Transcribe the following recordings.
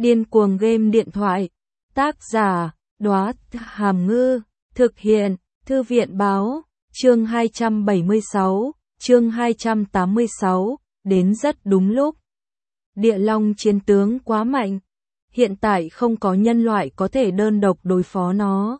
Điên cuồng game điện thoại. Tác giả, Đóa Hàm Ngư. Thực hiện, Thư viện báo. Chương 276, chương 286, đến rất đúng lúc. Địa Long chiến tướng quá mạnh. Hiện tại không có nhân loại có thể đơn độc đối phó nó.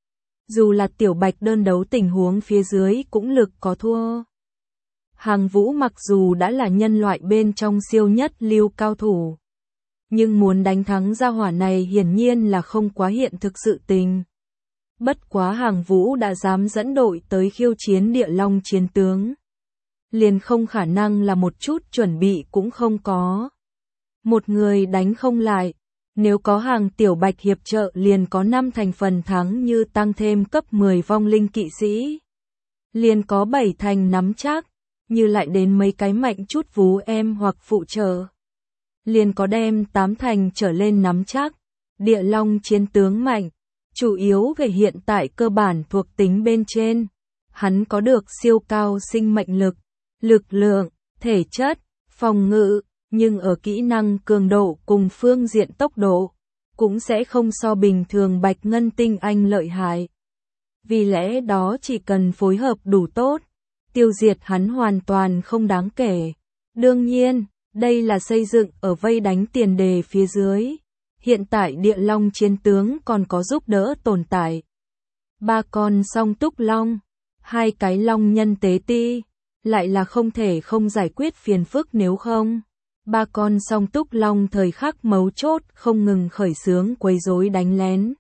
Dù là Tiểu Bạch đơn đấu tình huống phía dưới cũng lực có thua. Hàng Vũ mặc dù đã là nhân loại bên trong siêu nhất lưu cao thủ, nhưng muốn đánh thắng gia hỏa này hiển nhiên là không quá hiện thực sự tình. Bất quá Hàng Vũ đã dám dẫn đội tới khiêu chiến Địa Long chiến tướng, liền không khả năng là một chút chuẩn bị cũng không có. Một người đánh không lại, nếu có Hàng Tiểu Bạch hiệp trợ liền có 5 thành phần thắng, như tăng thêm cấp 10 vong linh kỵ sĩ, liền có 7 thành nắm chắc, như lại đến mấy cái mạnh chút vú em hoặc phụ trợ, liền có đem 8 thành trở lên nắm chắc. Địa Long chiến tướng mạnh, chủ yếu về hiện tại cơ bản thuộc tính bên trên. Hắn có được siêu cao sinh mệnh lực, lực lượng, thể chất, phòng ngự, nhưng ở kỹ năng cường độ cùng phương diện tốc độ, cũng sẽ không so bình thường Bạch Ngân tinh anh lợi hại. Vì lẽ đó chỉ cần phối hợp đủ tốt, tiêu diệt hắn hoàn toàn không đáng kể. Đương nhiên, đây là xây dựng ở vây đánh tiền đề phía dưới. Hiện tại Địa Long chiến tướng còn có giúp đỡ tồn tại. 3 con song túc long, 2 cái long nhân tế ti, lại là không thể không giải quyết phiền phức, nếu không 3 con song túc long thời khắc mấu chốt không ngừng khởi xướng quấy rối đánh lén.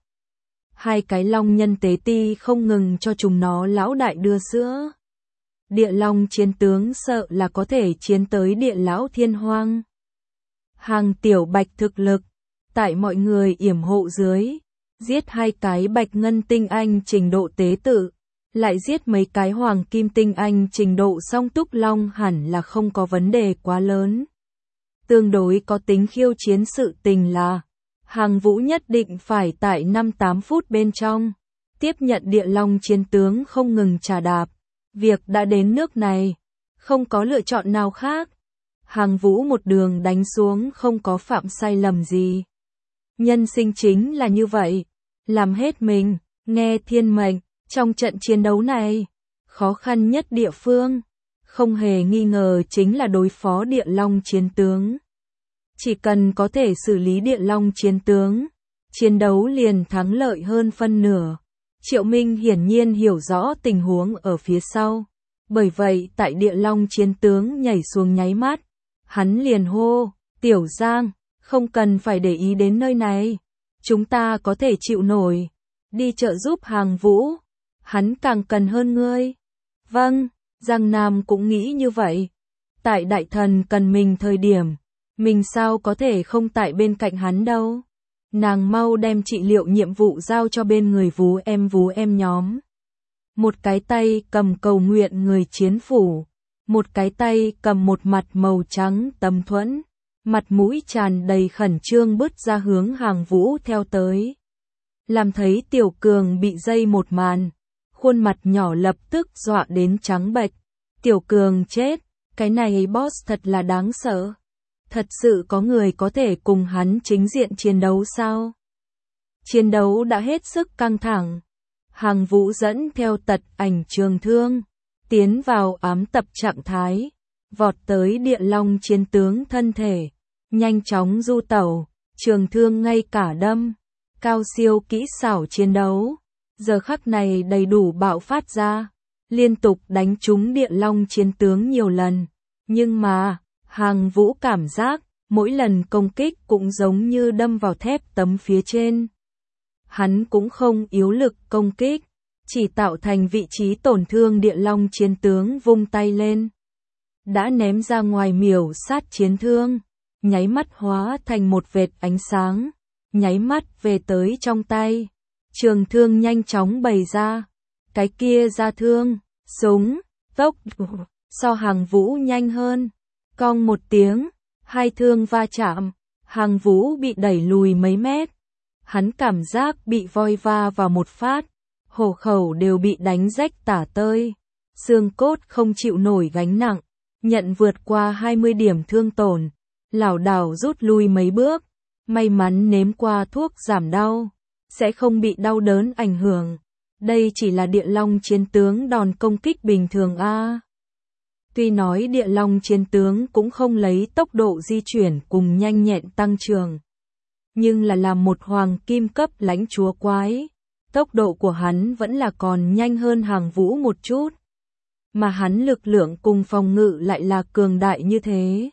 2 cái long nhân tế ti không ngừng cho chúng nó lão đại đưa sữa. Địa Long chiến tướng sợ là có thể chiến tới địa lão thiên hoang. Hàng Tiểu Bạch thực lực, tại mọi người yểm hộ dưới, giết 2 cái Bạch Ngân tinh anh trình độ tế tự, lại giết mấy cái Hoàng Kim tinh anh trình độ song túc long, hẳn là không có vấn đề quá lớn. Tương đối có tính khiêu chiến sự tình là, Hàng Vũ nhất định phải tại 5-8 phút bên trong tiếp nhận Địa Long chiến tướng không ngừng trà đạp. Việc đã đến nước này, không có lựa chọn nào khác. Hàng Vũ một đường đánh xuống không có phạm sai lầm gì. Nhân sinh chính là như vậy, làm hết mình, nghe thiên mệnh. Trong trận chiến đấu này, khó khăn nhất địa phương, không hề nghi ngờ chính là đối phó Địa Long chiến tướng. Chỉ cần có thể xử lý Địa Long chiến tướng, chiến đấu liền thắng lợi hơn phân nửa. Triệu Minh hiển nhiên hiểu rõ tình huống ở phía sau, bởi vậy tại Địa Long chiến tướng nhảy xuống nháy mắt, hắn liền hô, Tiểu Giang, không cần phải để ý đến nơi này, chúng ta có thể chịu nổi, đi trợ giúp Hàng Vũ, hắn càng cần hơn ngươi. Vâng, Giang Nam cũng nghĩ như vậy, tại đại thần cần mình thời điểm, mình sao có thể không tại bên cạnh hắn đâu. Nàng mau đem trị liệu nhiệm vụ giao cho bên người vú em nhóm. Một cái tay cầm cầu nguyện người chiến phủ, một cái tay cầm một mặt màu trắng tấm thuẫn, mặt mũi tràn đầy khẩn trương bước ra hướng Hàng Vũ theo tới. Làm thấy Tiểu Cường bị dây một màn, khuôn mặt nhỏ lập tức dọa đến trắng bệch. Tiểu Cường chết, cái này boss thật là đáng sợ. Thật sự có người có thể cùng hắn chính diện chiến đấu sao? Chiến đấu đã hết sức căng thẳng. Hàng Vũ dẫn theo tật ảnh trường thương, tiến vào ám tập trạng thái, vọt tới Địa Long chiến tướng thân thể, nhanh chóng du tẩu, trường thương ngay cả đâm, cao siêu kỹ xảo chiến đấu. Giờ khắc này đầy đủ bạo phát ra, liên tục đánh trúng Địa Long chiến tướng nhiều lần. Nhưng mà, Hàng Vũ cảm giác, mỗi lần công kích cũng giống như đâm vào thép tấm phía trên. Hắn cũng không yếu lực công kích, chỉ tạo thành vị trí tổn thương. Địa Long chiến tướng vung tay lên, đã ném ra ngoài miểu sát chiến thương, nháy mắt hóa thành một vệt ánh sáng, nháy mắt về tới trong tay. Trường thương nhanh chóng bày ra, cái kia ra thương, súng, tốc so Hàng Vũ nhanh hơn. Cong một tiếng, 2 thương va chạm, Hàng Vũ bị đẩy lùi mấy mét. Hắn cảm giác bị voi va vào một phát, hổ khẩu đều bị đánh rách tả tơi, xương cốt không chịu nổi gánh nặng, nhận vượt qua 20 điểm thương tổn, lảo đảo rút lui mấy bước, may mắn nếm qua thuốc giảm đau, sẽ không bị đau đớn ảnh hưởng. Đây chỉ là địa long chiến tướng đòn công kích bình thường a. Tuy nói địa long chiến tướng cũng không lấy tốc độ di chuyển cùng nhanh nhẹn tăng trưởng, nhưng là làm một hoàng kim cấp lãnh chúa quái, tốc độ của hắn vẫn là còn nhanh hơn Hàng Vũ một chút. Mà hắn lực lượng cùng phòng ngự lại là cường đại như thế.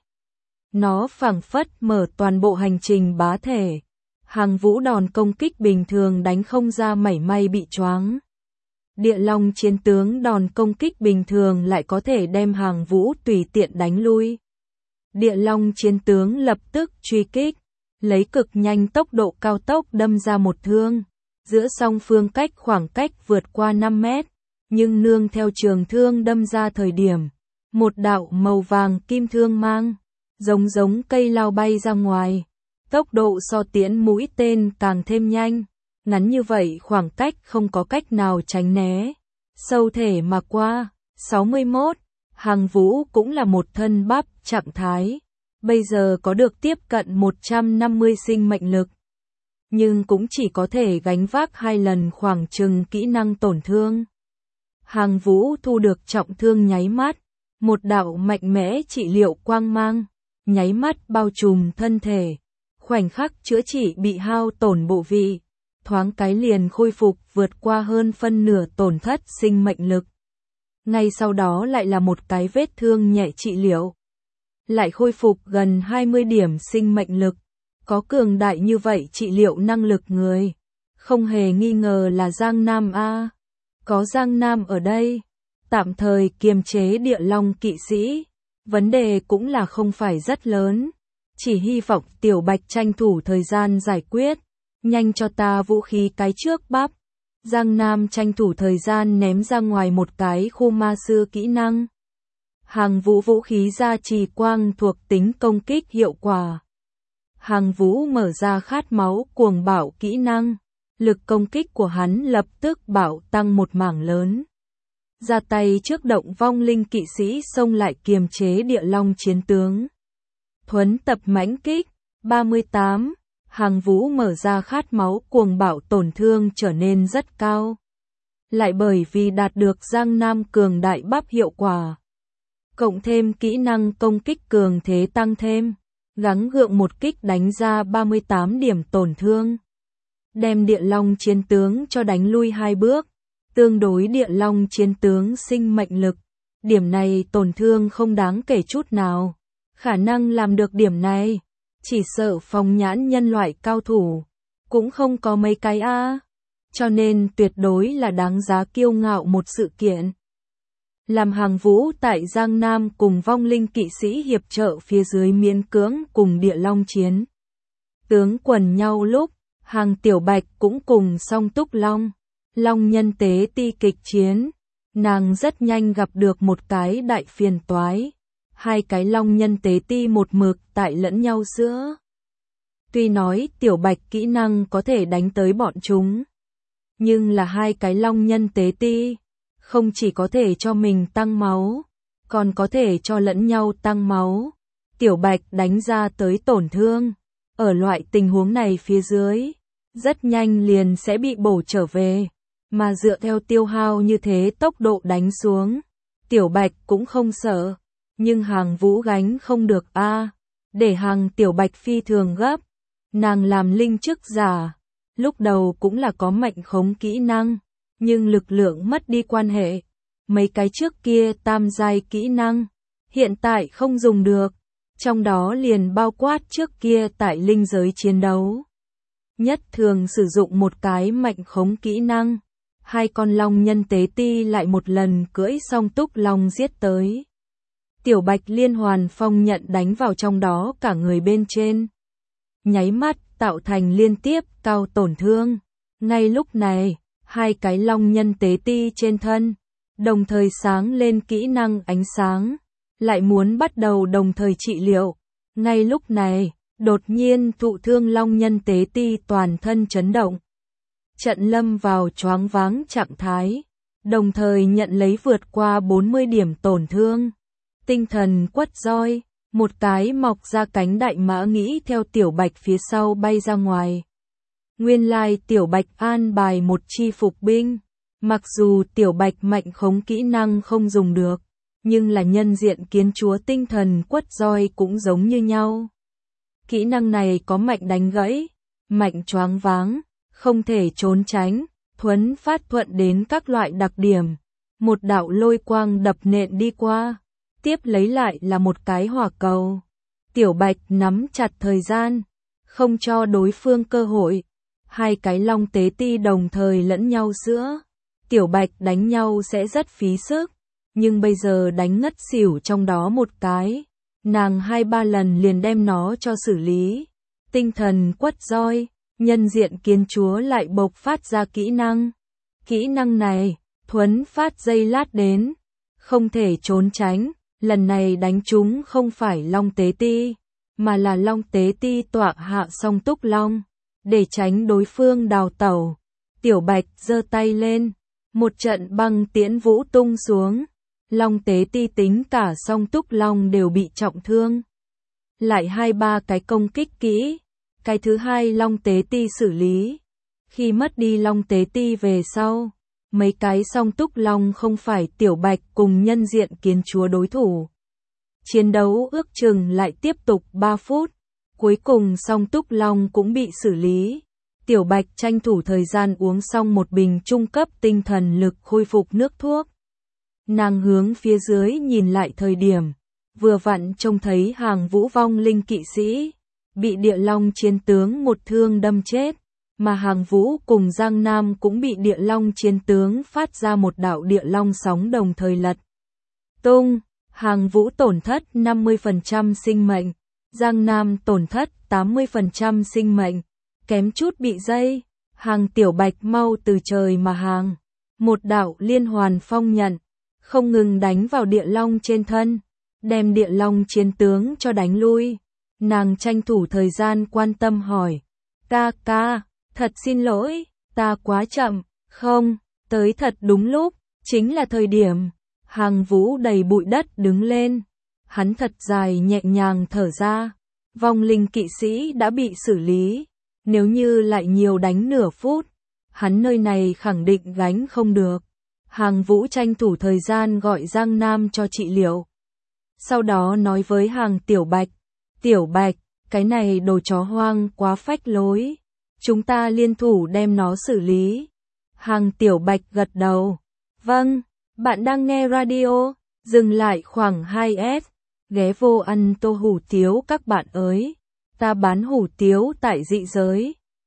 Nó phảng phất mở toàn bộ hành trình bá thể. Hàng Vũ đòn công kích bình thường đánh không ra mảy may bị choáng. Địa long chiến tướng đòn công kích bình thường lại có thể đem Hàng Vũ tùy tiện đánh lui. Địa long chiến tướng lập tức truy kích, lấy cực nhanh tốc độ cao tốc đâm ra một thương. Giữa song phương khoảng cách vượt qua 5 mét, nhưng nương theo trường thương đâm ra thời điểm, một đạo màu vàng kim thương mang, giống cây lao bay ra ngoài. Tốc độ so tiễn mũi tên càng thêm nhanh, ngắn như vậy khoảng cách không có cách nào tránh né. Sâu thể mà qua, 61, Hàng Vũ cũng là một thân bắp trạng thái, bây giờ có được tiếp cận 150 sinh mệnh lực. Nhưng cũng chỉ có thể gánh vác 2 lần khoảng chừng kỹ năng tổn thương. Hàng Vũ thu được trọng thương nháy mắt, một đạo mạnh mẽ trị liệu quang mang, nháy mắt bao trùm thân thể, khoảnh khắc chữa trị bị hao tổn bộ vị, thoáng cái liền khôi phục vượt qua hơn phân nửa tổn thất sinh mệnh lực. Ngay sau đó lại là một cái vết thương nhẹ trị liệu, lại khôi phục gần 20 điểm sinh mệnh lực. Có cường đại như vậy trị liệu năng lực người, không hề nghi ngờ là Giang Nam a. Có Giang Nam ở đây, tạm thời kiềm chế địa long kỵ sĩ, vấn đề cũng là không phải rất lớn, chỉ hy vọng Tiểu Bạch tranh thủ thời gian giải quyết, nhanh cho ta vũ khí cái trước bắp. Giang Nam tranh thủ thời gian ném ra ngoài một cái khu ma sư kỹ năng. Hàng Vũ vũ khí gia trì quang thuộc tính công kích hiệu quả. Hàng Vũ mở ra khát máu cuồng bạo kỹ năng, lực công kích của hắn lập tức bạo tăng một mảng lớn. Ra tay trước động vong linh kỵ sĩ xông lại kiềm chế địa long chiến tướng. Thuấn tập mãnh kích, 38, Hàng Vũ mở ra khát máu cuồng bạo tổn thương trở nên rất cao. Lại bởi vì đạt được Giang Nam cường đại bắp hiệu quả. Cộng thêm kỹ năng công kích cường thế tăng thêm. Gắng gượng một kích đánh ra 38 điểm tổn thương. Đem địa long chiến tướng cho đánh lui 2 bước. Tương đối địa long chiến tướng sinh mệnh lực. Điểm này tổn thương không đáng kể chút nào. Khả năng làm được điểm này, chỉ sợ phóng nhãn nhân loại cao thủ, cũng không có mấy cái a. Cho nên tuyệt đối là đáng giá kiêu ngạo một sự kiện. Làm Hàng Vũ tại Giang Nam cùng vong linh kỵ sĩ hiệp trợ phía dưới miễn cưỡng cùng địa long chiến tướng quần nhau lúc, Hàng Tiểu Bạch cũng cùng song túc long, long nhân tế ti kịch chiến. Nàng rất nhanh gặp được một cái đại phiền toái. 2 cái long nhân tế ti một mực tại lẫn nhau giữa. Tuy nói Tiểu Bạch kỹ năng có thể đánh tới bọn chúng, nhưng là 2 cái long nhân tế ti không chỉ có thể cho mình tăng máu, còn có thể cho lẫn nhau tăng máu. Tiểu Bạch đánh ra tới tổn thương, ở loại tình huống này phía dưới, rất nhanh liền sẽ bị bổ trở về, mà dựa theo tiêu hao như thế tốc độ đánh xuống, Tiểu Bạch cũng không sợ, nhưng Hàng Vũ gánh không được a. Để Hàng Tiểu Bạch phi thường gấp, nàng làm linh chức giả, lúc đầu cũng là có mệnh khống kỹ năng. Nhưng lực lượng mất đi quan hệ, mấy cái trước kia tam giai kỹ năng, hiện tại không dùng được, trong đó liền bao quát trước kia tại linh giới chiến đấu. Nhất thường sử dụng một cái mệnh khống kỹ năng, 2 con long nhân tế ti lại một lần cưỡi song túc long giết tới. Tiểu Bạch liên hoàn phong nhận đánh vào trong đó cả người bên trên. Nháy mắt tạo thành liên tiếp cao tổn thương. Ngay lúc này, 2 cái long nhân tế ti trên thân, đồng thời sáng lên kỹ năng ánh sáng, lại muốn bắt đầu đồng thời trị liệu. Ngay lúc này, đột nhiên thụ thương long nhân tế ti toàn thân chấn động. Trận lâm vào choáng váng trạng thái, đồng thời nhận lấy vượt qua 40 điểm tổn thương. Tinh thần quất roi, Một cái mọc ra cánh đại mã nghĩ theo Tiểu Bạch phía sau bay ra ngoài. Nguyên lai Tiểu Bạch an bài một chi phục binh. Mặc dù Tiểu Bạch mạnh khống kỹ năng không dùng được, nhưng là nhân diện kiến chúa tinh thần quất roi cũng giống như nhau. Kỹ năng này có mạnh đánh gãy, mạnh choáng váng, không thể trốn tránh, thuấn phát thuận đến các loại đặc điểm. Một đạo lôi quang đập nện đi qua, tiếp lấy lại là một cái hỏa cầu. Tiểu Bạch nắm chặt thời gian, không cho đối phương cơ hội. Hai cái long tế ti đồng thời lẫn nhau giữa. Tiểu Bạch đánh nhau sẽ rất phí sức, nhưng bây giờ đánh ngất xỉu trong đó một cái. Nàng 2-3 lần liền đem nó cho xử lý. Tinh thần quất roi, nhân diện kiến chúa lại bộc phát ra kỹ năng. Kỹ năng này, thuấn phát giây lát đến, không thể trốn tránh. Lần này đánh chúng không phải long tế ti, mà là long tế ti tọa hạ song túc long. Để tránh đối phương đào tẩu, Tiểu Bạch giơ tay lên, một trận băng tiễn vũ tung xuống. Long tế ti tính cả song túc long đều bị trọng thương. Lại 2-3 cái công kích kỹ, cái thứ hai long tế ti xử lý. Khi mất đi long tế ti về sau, mấy cái song túc long không phải Tiểu Bạch cùng nhân diện kiến chúa đối thủ. Chiến đấu ước chừng lại tiếp tục 3 phút, cuối cùng song túc long cũng bị xử lý. Tiểu Bạch tranh thủ thời gian uống xong một bình trung cấp tinh thần lực khôi phục nước thuốc. Nàng hướng phía dưới nhìn lại thời điểm, vừa vặn trông thấy Hàng Vũ vong linh kỵ sĩ, bị địa long chiến tướng một thương đâm chết, mà Hàng Vũ cùng Giang Nam cũng bị địa long chiến tướng phát ra một đạo địa long sóng đồng thời lật tung. Hàng Vũ tổn thất 50% sinh mệnh, Giang Nam tổn thất 80% sinh mệnh, kém chút bị dây. Hàng Tiểu Bạch mau từ trời mà hàng, một đạo liên hoàn phong nhận, không ngừng đánh vào địa long trên thân, đem địa long chiến tướng cho đánh lui. Nàng tranh thủ thời gian quan tâm hỏi, ca, thật xin lỗi, ta quá chậm. Không, tới thật đúng lúc, chính là thời điểm. Hàng Vũ đầy bụi đất đứng lên, hắn thật dài nhẹ nhàng thở ra, vong linh kỵ sĩ đã bị xử lý, nếu như lại nhiều đánh nửa phút, hắn nơi này khẳng định gánh không được. Hàng Vũ tranh thủ thời gian gọi Giang Nam cho trị liệu. Sau đó nói với Hàng Tiểu Bạch, cái này đồ chó hoang quá phách lối, chúng ta liên thủ đem nó xử lý. Hàng Tiểu Bạch gật đầu, vâng. Bạn đang nghe radio, dừng lại khoảng 2S, ghé vô ăn tô hủ tiếu các bạn ơi, ta bán hủ tiếu tại dị giới.